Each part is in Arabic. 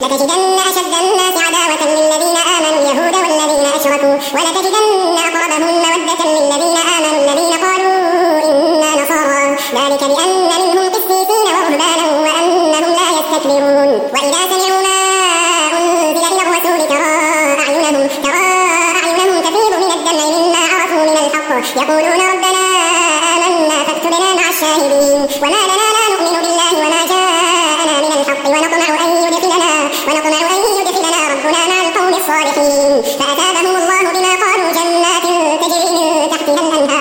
لتجدن أشد الناس عداوة للذين آمنوا اليهود والذين أشركوا ولتجدن أقربهم مودة للذين آمنوا الذين قالوا إنا نصارى ذلك بأن منهم قسيسين ورهبانا وأنهم لا يستكبرون وإذا سمعوا ما أنزل إلى الرسول ترى أعينهم تفيض من الدمع مما عرفوا من الحق يقولون ربنا آمنا فاكتبنا مع الشاهدين وما لنا لا نؤمن بالله وما جاءنا من الحق ونطمع أن يدخلنا ربنا مع القوم الصالحين فأثابهم الله بما قالوا جنات تجري من تحتها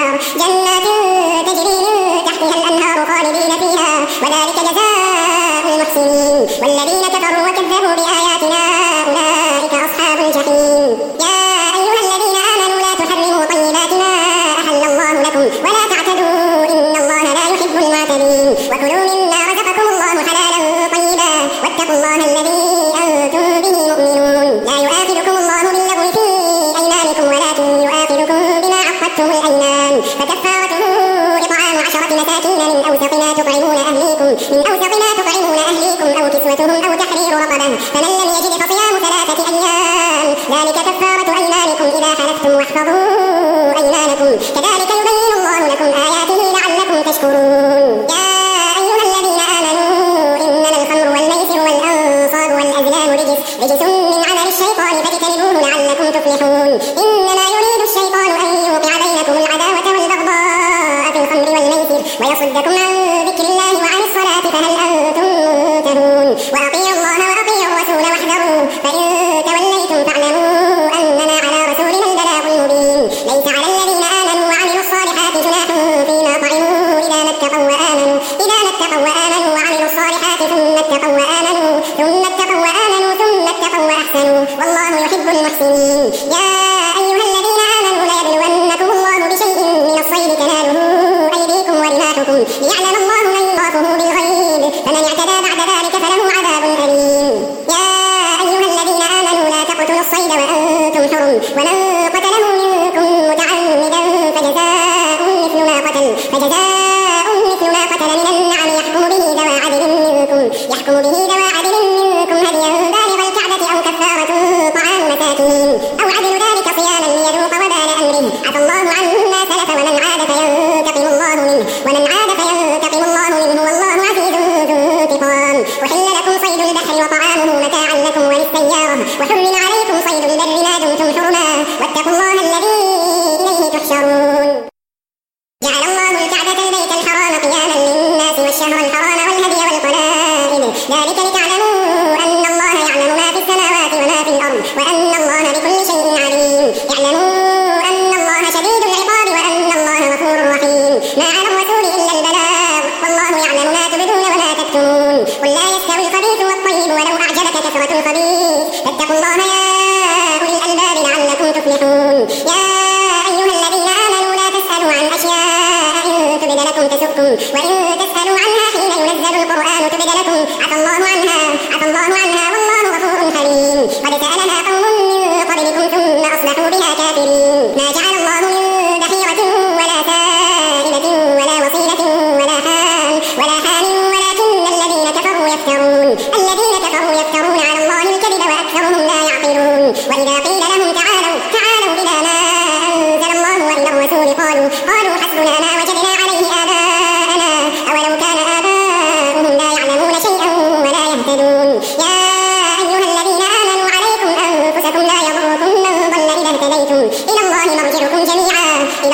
الأنهار خالدين فيها وذلك جزاء المحسنين والذين كفروا وكذبوا بآياتنا أولئك أصحاب الجحيم يا أيها الذين آمنوا لا تحرموا طيبات ما أحل الله لكم ولا تعتدوا إن الله لا يحب المعتدين وكلوا مما رزقكم الله حلالا طيبا واتقوا الله الذي أنتم به مؤمنون لا يؤاخذكم الله باللغو في أيمانكم ولكن يؤاخذكم بما عقدتم الأيمان فكفارته إطعام 10 مساكين من أوسط ما تطعمون أهليكم أو كسوتهم أو تحرير رقبة فمن لم يجد فصيام 3 أيام ذلك كفارة أيمانكم إذا حلفتم واحفظوا أيمانكم كذلك يبين الله لكم آياته لعلكم تشكرون يا أيها الذين آمنوا إنما الخمر والميسر والأنصاب والأزلام رجس من عمل الشيطان فاجتنبوه لعلكم تفلحون إنما يريد الشيطان أن يوقع بينكم العداوة والبغضاء في الخمر والميسر ويصدكم عن ذكر الله وعن الصلاة فهل أنتم منتهون وأطيعوا الله وأطيعوا الرسول واحذروا فإن توليتم فاعلموا أنما على رسولنا البلاغ المبين ليس على الذين آمنوا وعملوا الصالحات جناح فيما طعموا إذا ما اتقوا وآمنوا وعملوا الصالحات ثم اتقوا وآمنوا وأحسنوا والله يحب المحسنين يا أيها الذين آمنوا ليبلونكم الله بشيء من الصيد تناله أيديكم ورماحكم ليعلم الله من يخافه بالغيب فمن اعتدى بعد ذلك فله عذاب أليم يا أيها الذين آمنوا لا تقتلوا الصيد وأنتم حرم ومن قتله منكم متعمدا فجزاء مثل ما قتل من النعم يحكم به ذوى عدل منكم هديا بالغ الكعبة أو كفارة طعام مساكين أو عدل ذلك صياما ليذوق وبال أمره عفى الله عما سلف ومن عاد فينتقم الله منه والله عزيز ذو انتقام أحل لكم صيد البحر وطعامه متاعا لكم وللسيارة وحرم عليكم صيد البر ما دمتم حرما واتقوا الله الذي إليه تحشرون جعل الله الكعبة البيت الحرام قياما للناس والشهر الحرام والهدي والقلائد ذلك لتعلموا أن الله يعلم ما في السماوات وما في الأرض وأن الله بكل شيء عليم اعلموا أن الله شديد العقاب وأن الله غفور رحيم ما على الرسول إلا البلاغ والله يعلم ما تبدون وما تكتمون قل لا يستوي الخبيث والطيب ولو أعجبك كثرة الخبيث فاتقوا الله يا أولي الألباب لعلكم تفلحون يا أيها الذين آمنوا لا تسألوا عن أشياء إن تبد لكم تسؤكم وإن تسألوا عنها حين ينزل القرآن تبد لكم عفى الله عنها والله غفور حليم قد سألها قوم من قبلكم ثم أصبحوا بها كافرين ما جعل الله من بحيرة ولا سائلة ولا وصيلة ولا حام ولكن الذين كفروا يفترون على الله الكذب وأكثرهم لا يعقلون وإذا قيل لهم تعالوا إلى ما أنزل الله وإلى الرسول قالوا حسبنا ما وجدنا عليه آباءنا أولو كان آباؤهم لا يعلمون شيئا ولا يهتدون يا أيها الذين آمنوا عليكم أنفسكم لا يضركم من ضل إذا اهتديتم إلى الله مرجعكم جميعا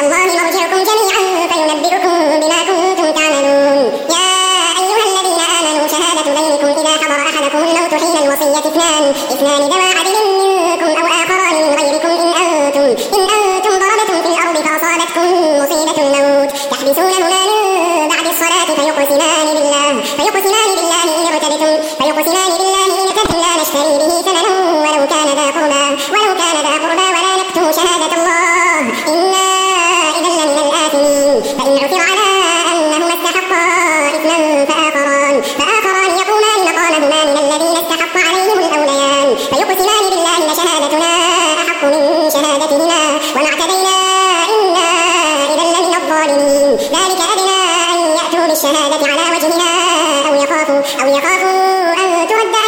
فينبئكم بما كنتم تعملون يا أيها الذين آمنوا شهادة بينكم إذا حضر أحدكم الموت حين الوصية اثنان ذوى عدل منكم أو آخران من غيركم إن أنتم ضربتم في الأرض فأصابتكم مصيبة الموت تحبسونهما من بعد الصلاة فيقسمان بالله إن ارتبتم لا نشتري به ثمنا ولو كان ذا قربى ولا نكتم شهادة الله إنا إذا لمن الآثمين فإن عثر على أنهما استحقا إثما فآخران يقومان مقامهما من الذين استحق عليهم الأوليان فيقسمان بالله لشهادتنا أحق من شهادتهما وما اعتدينا إنا إذا لمن الظالمين ذلك أدنى أن يأتوا بالشهادة على وجهها أو يخافوا أن ترد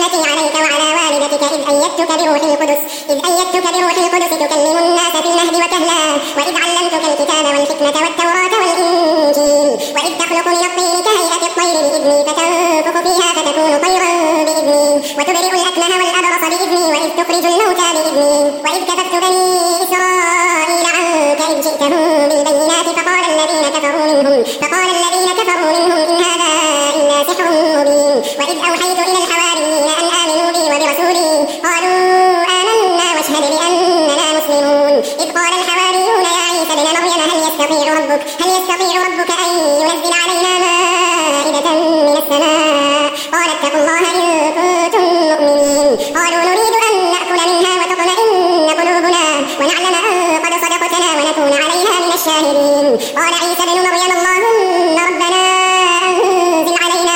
ونعمتي عليك وعلى والدتك إذ أيدتك بروح القدس تكلم الناس في المهد وكهلا وإذ علمتك الكتاب والحكمة والتوراة والإنجيل وإذ تخلق من الطين كهيئة الطير بإذني فتنفخ فيها فتكون طيرا بإذني وتبرئ الأكمه والأبرص بإذني وإذ تخرج الموتى بإذني وإذ كففت بني إسرائيل عنك إذ جئتهم بالبينات فقال الذين كفروا منهم إن هذا إلا سحر مبين وإذ أوحيت إلى الحواريين أن آمنوا بي وبرسولي قالوا آمنا واشهد بأننا مسلمون إذ قال الحواريون يا عيسى ابن مريم هل يستطيع ربك أن ينزل علينا مائدة من السماء قال اتقوا الله إن كنتم مؤمنين قالوا نريد أن نأكل منها وتطمئن قلوبنا ونعلم أن قد صدقتنا ونكون عليها من الشاهدين قال عيسى ابن مريم اللهم ربنا أنزل علينا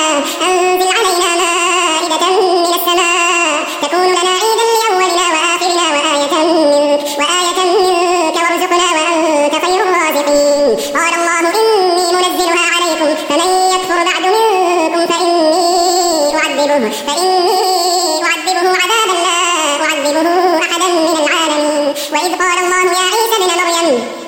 مائدة من السماء تكون لنا عيدا لأولنا وآخرنا وآية منك وارزقنا وأنت خير الرازقين قال الله إني منزلها عليكم فمن يكفر بعد منكم فإني أعذبه عذابا لا أعذبه أحدا من العالمين وإذ قال الله يا عيسى ابن مريم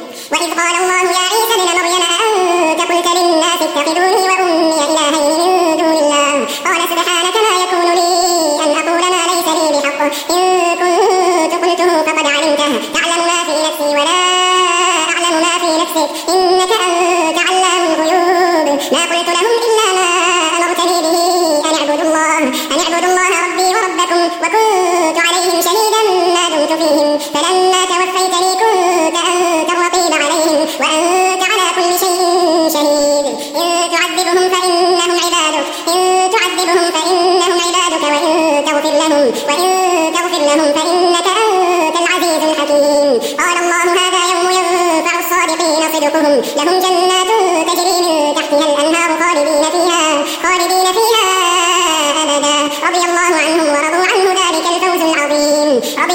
أأنت قلت للناس اتخذوني وأمي إلهين من دون الله قال سبحانك ما يكون لي أن أقول ما ليس لي بحق إن كنت قلته فقد علمته تعلم ما في نفسي ولا أعلم ما في نفسك إنك أنت علام الغيوب ما قلت لهم إلا ما أمرتني به أن اعبدوا الله ربي وربكم وكنت عليهم شهيدا ما دمت فيهم فلما توفيتني كنت أنت الرقيب عليهم وأنت على كل شيء شهيد إن تعذبهم فإنهم عبادك وإن تغفر لهم فإنك أنت العزيز الحكيم قال الله هذا يوم ينفع الصادقين صدقهم لهم جنات تجري من تحتها الأنهار خالدين فيها أبدا رضي الله عنهم ورضوا عنه ذلك الفوز العظيم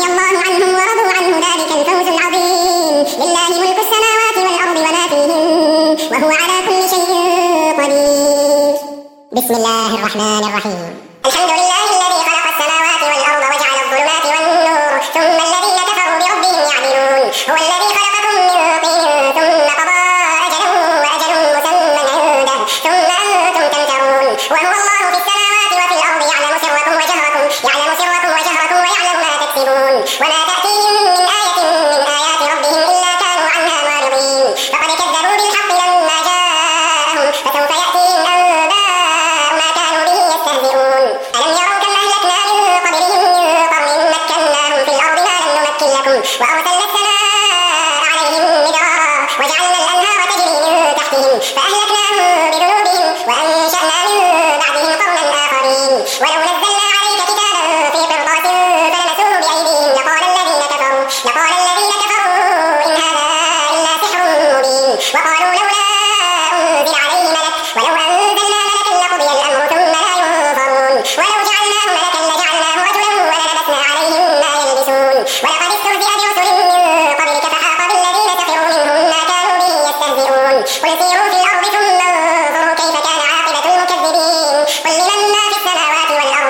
لله ملك السماوات والأرض وما فيهن وهو على كل شيء قدير بسم الله الرحمن الرحيم الحمد لله الذي خلق السماوات والأرض وجعل الظلمات والنور ثم الذين كفروا بربهم يعدلون هو الذي خلقكم من طين ثم قضى أجلا وأجل مسمى عنده ثم أنتم تمترون وهو الله في السماوات وفي الأرض يعلم سركم وجهركم ويعلم ما تكسبون وما تأتيهم من آية من آيات ربهم إلا كانوا عنها معرضين فقد كذبوا بالحق لما جاءهم فسوف يأتيهم أنباء ما كانوا به يستهزئون ألم يروا كم أهلكنا من قبلهم من قرن مكناهم في الأرض ما لم نمكن لكم وأرسلنا السماء عليهم مدرارا وجعلنا الأنهار تجري من تحتهم فأهلكناهم بذنوبهم وأنشأنا من بعدهم قرنا آخرين ولو نزلنا عليك كتابا في قرطاس فلمسوه بأيديهم لقال الذين كفروا إن هذا إلا سحر مبين وقالوا لولا أنزل عليه ملك ولو أنزلنا ملكا لقضي الأمر ثم لا ينظرون ولو جعلناه ملكا لجعلناه رجلا وللبسنا عليهم ما يلبسون ولقد استهزئ برسل من قبلك فحاق بالذين سخروا منهم ما كانوا به يستهزئون قل سيروا في الأرض ثم انظروا كيف كان عاقبة المكذبين قل لمن ما في السماوات والأرض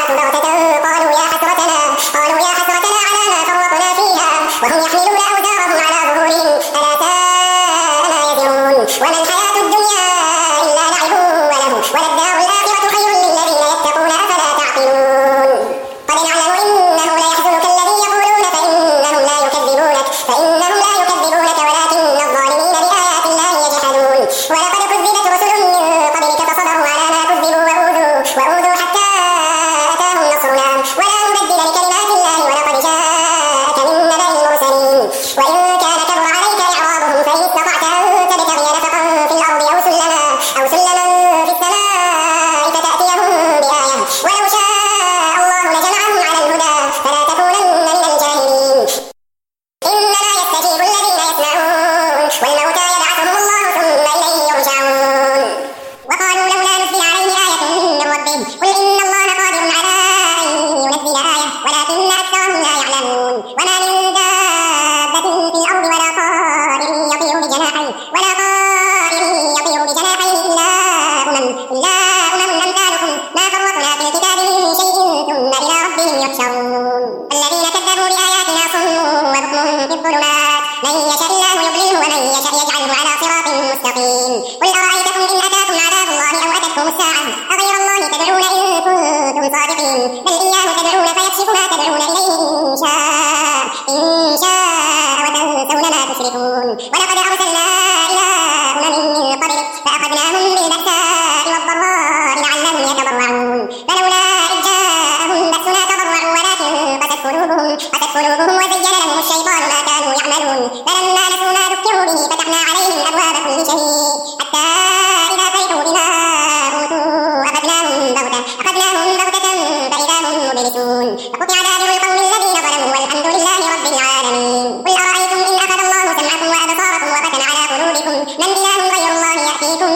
بغتة قالوا يا حسرتنا على ما فرطنا فيها وهم يحملون أوزارهم على ظهورهم ألا ساء ما يزرون وما الحياة الدنيا إلا لعب وله وللدار الآخرة خير للذين يتقون أفلا تعقلون قد نعلم إنه ليحزنك الذي يقولون فإنهم لا يكذبونك ولكن الظالمين بآيات الله يجحدون ولقد كذبت رسل من قبلك فصبروا على ما كذبوا وأوذوا حتى أتاهم نصرنا ولا مبدل لكلمات الله ولقد جاءك من نبأ المرسلين وإن كان كبر عليك إعراضهم فإن استطعت أن تبتغي نفقا في الأرض أو سلما في السماء فتأتيهم بآية ولو شاء الله لجمعهم على الهدى فلا تكونن من الجاهلين إنما يستجيب الذين يسمعون والموتى يبعثهم الله ثم إليه يرجعون وقالوا لولا نزل عليه آية من ربه قل إن الله قادر على أن ينزل آية ولكن أكثرهم لا يعلمون وما من دابة في الأرض ولا طائر يطير بجناحيه إلا أمم أمثالكم ما فرطنا في الكتاب من شيء ثم إلى ربهم يحشرون الذين كذبوا بآياتنا صم وبكم في الظلمات من يشاء الله يضلله ومن يشاء يجعله على صراط مستقيم قل أرأيتكم إن أتاكم عذاب الله أو أتتكم الساعة أغير الله تدعون إن كنتم صادقين بل إياه تدعون فيكشف ما تدعون إليه إن شاء وتنسون ما تشركون ولقد أرسلنا إلى أمم من قبلك فأخذناهم بالبأساء والضراء لعلهم يتضرعون فلولا إذ جاءهم بأسنا تضرعوا ولكن قست قلوبهم وزين لهم الشيطان ما كانوا يعملون فلما نسوا ما ذكروا به فتحنا عليهم أبواب كل شيء حتى إذا فرحوا بما أوتوا أخذناهم بغتة فإذا هم مبلسون فقطع دابر القوم الذين ظلموا والحمد لله رب العالمين قل أرأيتم إن أخذ الله سمعكم وأبصاركم وختم على قلوبكم من إله غير الله يأتيكم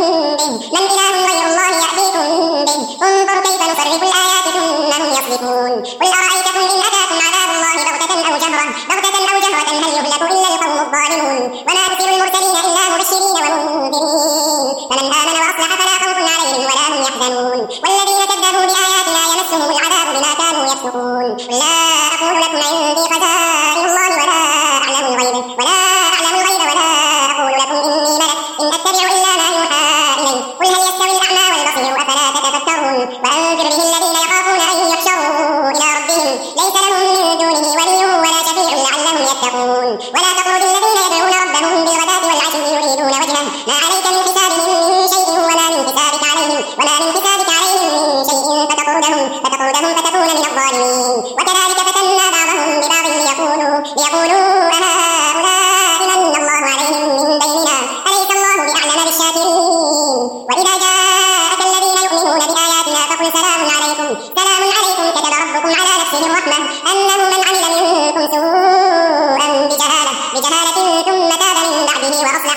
به انظر كيف نصرف الآيات ثم هم يصدفون قل أرأيتكم إن أتاكم عذاب الله بغتة أو جهرة هل يهلك إلا القوم الظالمون وما أرسل المرسلين إلا مبشرين ومنذرين فمن آمن وأصلح فلا خوف عليهم ولا هم يحزنون والذين كذبوا بآياتنا يمسهم العذاب بما كانوا يفسقون قل لا أقول لكم عندي خزائن الله ولا أعلم الغيب ولا أقول لكم إني ملك إن أتبع إلا ما يوحى إلي قل هل يستوي الأعمى والبصير أفلا تتفكرون وأنذر به الذين يخافون أن يحشروا إلى ربهم ليس لهم من دونه ولي ولا شفيع لعلهم يتقون ولا تطرد الذين يدعون ربهم بالغداة والعشي يريدون وجهه ما عليك من حسابهم من شيء ولا من حسابك عليهم من شيء فتطردهم فتكون من الظالمين وكذلك فتنا بعضهم ببعض ليقولوا أهؤلاء من الله عليهم من بيننا أليس الله بأعلم بالشاكرين وإذا جاءك الذين يؤمنون بآياتنا فقل سلام عليكم كتب ربكم على نفسه الرحمة أنه من عمل منكم سوءا بجهالة ثم تاب من بعده وأصلح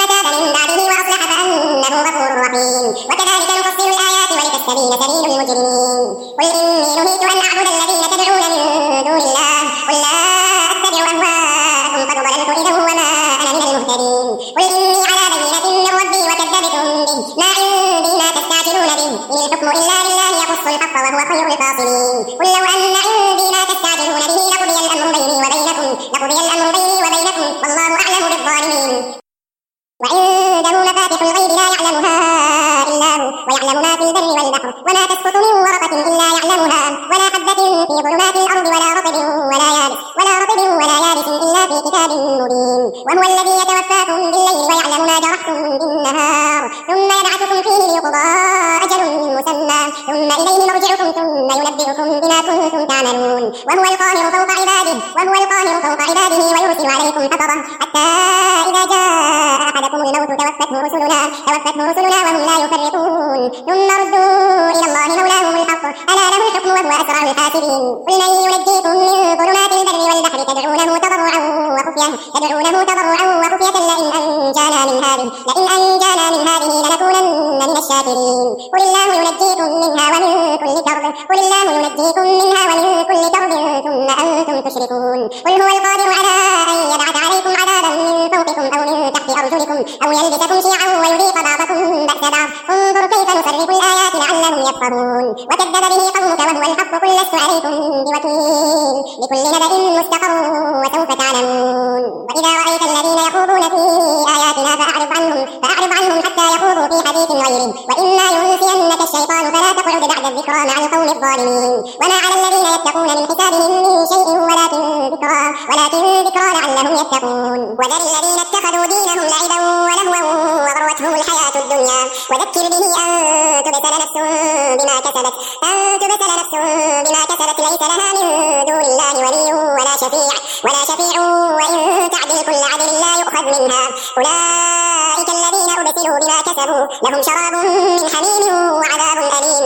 فأنه غفور رحيم وكذلك نفصل الآيات ولتستبين سبيل المجرمين قل إني نهيت أن أعبد الذين تدعون من دون الله قل لا أتبع أهواءكم قد ضللت إذا وما أنا من المهتدين قل إني على بينة من ربي وكذبتم به ما عندي ما تستعجلون به إن الحكم إلا لله يقص الحق وهو خير الفاصلين قل لو أن عندي ما تستعجلون به لقضي الأمر بيني وبينكم والله أعلم بالظالمين وعنده مفاتح الغيب لا يعلمها إلا هو ويعلم ما في البر والبحر وما تسقط من ورقة إلا يعلمها ولا حبة في ظلمات الأرض ولا رطب ولا يابس إلا في كتاب مبين وهو الذي يتوفاكم بالليل ويعلم ما جرحتم بالنهار ثم يبعثكم فيه ليقضى أجل مسمى ثم إليه مرجعكم ثم ينبئكم بما كنتم تعملون وهو القاهر فوق عباده ويرسل عليكم حفظه حتى إذا جاء أحدكم الموت توفته رسلنا وهم لا يفرطون ثم ردوا إلى الله مولاهم الحق ألا له الحكم وهو أسرع الحاسبين قل من ينجيكم من ظلمات البر والبحر تدعونه تضرعا وخفية لئن أنجانا من هذه لنكونن من الشاكرين قل الله ينجيكم منها ومن كل كرب ثم أنتم تشركون قل هو القادر على أن يبعث عليكم عذابا من فوقكم أو من تحت أرجلكم أو يلبسكم شيعا ويذيق بعضكم بأس بعض انظر كيف نصرف الآيات لعلهم يفقهون يفقهون وكذب به قومك وهو الحق قل لست عليكم بوكيل لكل نبأ مستقر وسوف تعلمون وإذا رأيت الذين يخوضون في آياتنا فأعرض عنهم حتى يخوضوا في حديث غيره وإما ينسينك الشيطان فلا تقعد بعد الذكرى مع القوم الظالمين وما على الذين يتقون من حسابهم من شيء ولكن ذكرى لعلهم يتقون وذر الذين اتخذوا دينهم لعبا ولهوا وغرتهم الحياة الدنيا وذكر به أن تبتل نفس بما كسبت ليس لها من دون الله ولي ولا شفيع وإن تعدل كل عدل لا يؤخذ منها أولئك الذين أبسلوا بما كسبوا لهم شراب من حميم وعذاب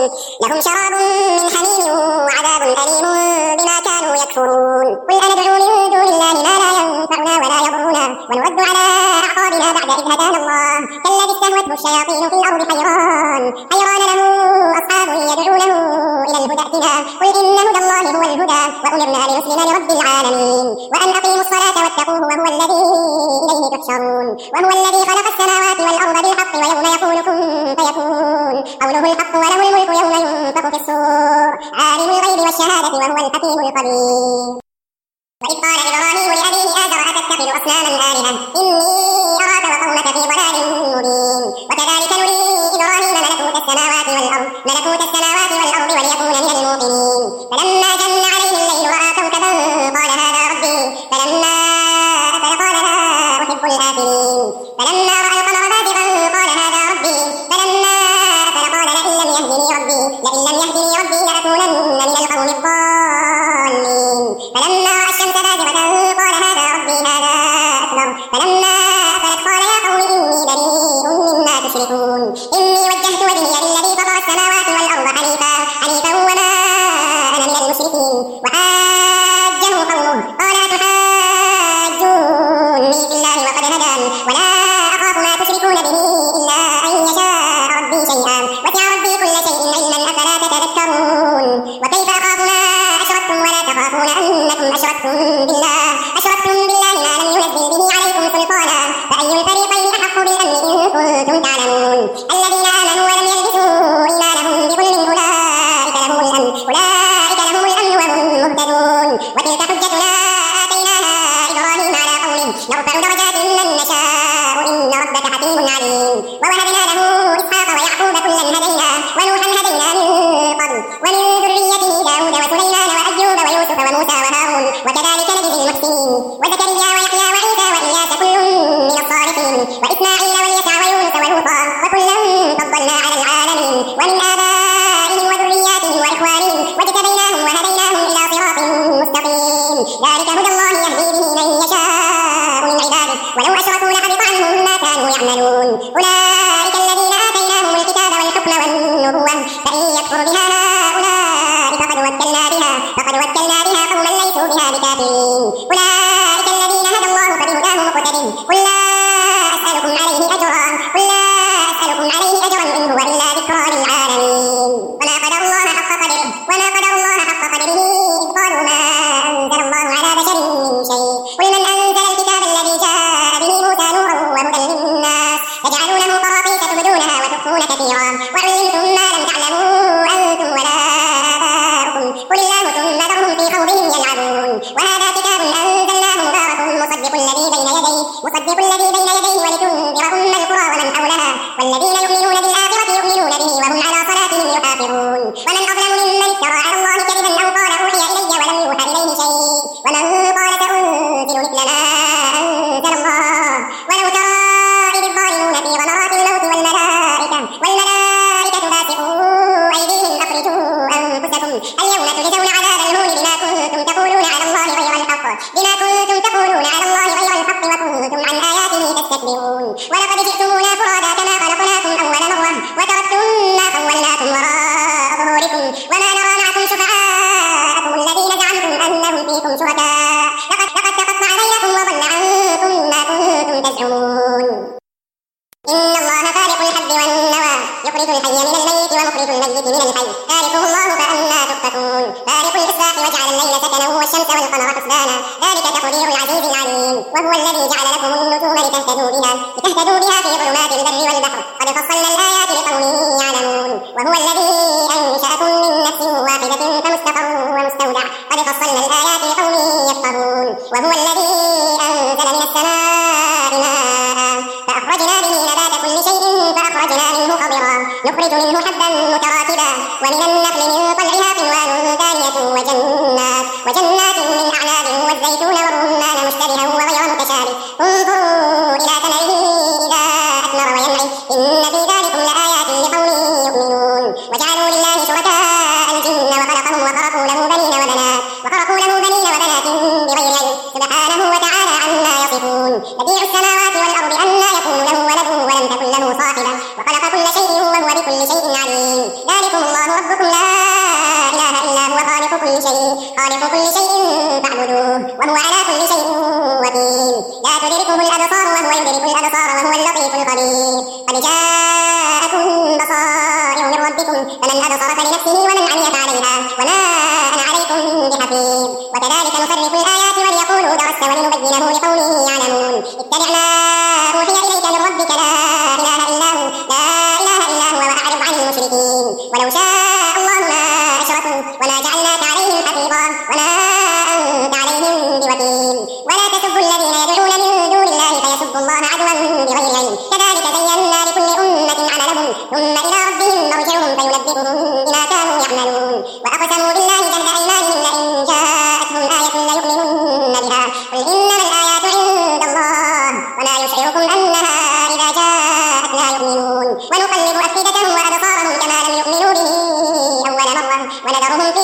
أليم بما كانوا يكفرون قل أندعو من دون الله ما لا ينفعنا ولا يضرنا ونرد على أعقابنا بعد إذ هدانا الله كالذي استهوته الشياطين في الأرض حيران له أصحاب يدعونه إلى الهدى ائتنا قل إن هدى الله هو الهدى وأمرنا لنسلم لرب العالمين وأن أقيموا الصلاة واتقوه وهو الذي إليه تحشرون وهو الذي خلق السماوات والأرض بالحق ويوم يقول كن فيكون قوله الحق وله الملك يوم ينفخ في الصور عالم الغيب والشهادة وهو الحكيم الخبير وإذ قال إبراهيم لأبيه آزر أتتخذ أصناما آلهة إني أراك وقومك في ضلال مبين وكذلك نري إبراهيم ملكوت السماوات والأرض وليكون من الموقنين فلما جن عليه الليل رأى كوكبا قال هذا ربي فلما أفل قال لا أحب الآفلين فلما رأى القمر بازغا قال هذا ربي فلما أفل قال لئن لم يهدني ربي لأكونن من القوم الضالين فلما رأى الشمس بازغة قال هذا ربي هذا أكبر فلما أفلت قال يا قوم إني بريء مما تشركون إني وجهت وجهي للذي فطر السماوات والأرض حنيفا وما أنا من المشركين وحاجه قومه قال أتحاجوني في الله وقد هدان ولا أخاف ما تشركون به إلا أن يشاء ربي شيئا وسع ربي كل شيء علما أفلا تتذكرون وكيف أخاف ما أشركتم ولا تخافون أنكم أشركتم بالله ما لم ينزل به عليكم سلطانا فأي الفريقين أحق بالأمن إن كنتم تعلمون الذين آمنوا ولم يلبسوا إيمانهم بظلم أولئك لهم الأمن وهم مهتدون وتلك حجتنا آتيناها إبراهيم على قومه نرفع درجات من نشاء إن ربك حكيم عليم ووهبنا له إسحاق ويعقوب كلا هدينا ونوحا هدينا من قبل ومن ذريته داود وسليمان وأيوب ويوسف وموسى وهارون وكذلك نجزي المحسنين وزكريا ويحيى وعيسى وإلياس كل من الصالحين وإسماعيل واليسع ويونس ولوطا وكلا فضلنا على العالمين ومن آبائهم وذرياتهم وإخوانهم واجتبيناهم وهديناهم إلى صراط مستقيم ذلك هدى الله يهدي به من يشاء من عباده ولو أشركوا لحبط عنهم ما كانوا يعملون أولئك الذين آتيناهم الكتاب والحكم والنبوة فإن يكفر بها هؤلاء فقد وكلنا بها قوما ليسوا بها بكافرين أولئك الذين هدى الله فبهداه مقتدٍ قل لا أسألكم عليه أجرا إن هو إلا ذكرى للعالمين وما قدر الله حق قدره إذ قالوا ما أنزل الله على بشر من شيء قل من أنزل الكتاب الذي جاء به موسى نورا وهدى للناس تجعلونه قراطيس تبدونها وتخفون كثيرا وعلمتم ما لم تعلموا أنتم ولا آباؤكم قل الله ثم ذرهم في خوضهم يلعبون وهذا كتاب أنزلناه مبارك مصدق الذي بين يديه ولتنذر أم القرى ومن حولها والذين يؤمنون بالآخرة يؤمنون به وهم على صلاتهم يحافظون ومن أظلم ممن افترى على الله كذبا أو قال أوحي إلي ولم يوحى إليه شيء ومن قال سأنزل مثل ما أنزل الله ولو ترى إذ الظالمون في غمرات الموت والملائكة باسطوا أيديهم أخرجوا أنفسكم اليوم تجزون عذاب الهون بما كنتم تقولون على الله غير الحق وكنتم عن آياته تستكبرون ولقد جئتمونا فرادا كما خلقناكم أول مرة وتركتم ما خولناكم وراء ظهوركم وما نرى معكم شفعاءكم الذين زعمتم أنهم فيكم شركاء لقد تقطع بينكم وضل عنكم ما كنتم تزعمون إن الله خالق الحب والنوى يخرج الحي من الميت ومخرج الميت من الحي ذلكم الله فأنى تؤفكون خالق الإصباح وجعل الليل سكنا والشمس والقمر حسبانا ذلك تقدير العزيز العليم وهو الذي جعل لكم النجوم لتهتدوا بها في ظلمات البر والبحر قد فصلنا الآيات لقوم يعلمون وهو الذي أنشأ فصلنا الآيات لقوم يفقهون وهو الذي أنزل من السماء ماء فأخرجنا به نبات كل شيء فأخرجنا منه خضرا نخرج منه حبا متراكبا ومن النخل من طلعها قنوان دانية وجنات من أعناب والزيتون والرمان مشتبها وغير متشابه انظروا إلى ثمره إذا أثمر وينعي إن في ذلكم لآيات لقوم يؤمنون وجعلوا لله شركاء الجن وخلقهم وخرقوا له بنين وبنات بغير علم سبحانه وتعالى عما يصفون بديع السماوات والأرض أنى يكون له ولد ولم تكن له صاحبة وخلق كل شيء وهو بكل شيء عليم ذلكم الله ربكم لا إله إلا هو خالق كل شيء فاعبدوه وهو على كل شيء وكيل لا تدركه الأبصار وهو يدرك الأبصار وهو اللطيف الخبير قد جاءكم بصائر من ربكم فمن أبصر فلنفسه ومن عمي فعليها وما أنا عليكم بحفيظ وكذلك نصرف الآيات وليقولوا درست ولنبينه لقوم يعلمون اتبع ما أوحي إليك من ربك لا إله إلا هو وأعرض عن المشركين ولو شاء الله ما أشركوا وما جعلناك عليهم حفيظا وما أنت عليهم بوكيل ولا تسبوا الذين يدعون من دون الله فيسبوا الله عدوا بغير علم كذلك زينا لكل أمة عملهم ثم إلى ربهم مرجعهم فينبئهم بما كانوا يعملون وأقسموا بالله جهد أيمانهم لئن جاءتهم آية ليؤمنن بها قل إنما الآيات عند الله وما يشعركم أنها إذا جاءت لا يؤمنون ونقلب أفئدتهم وأبصارهم كما لم يؤمنوا به أول مرة ونذرهم في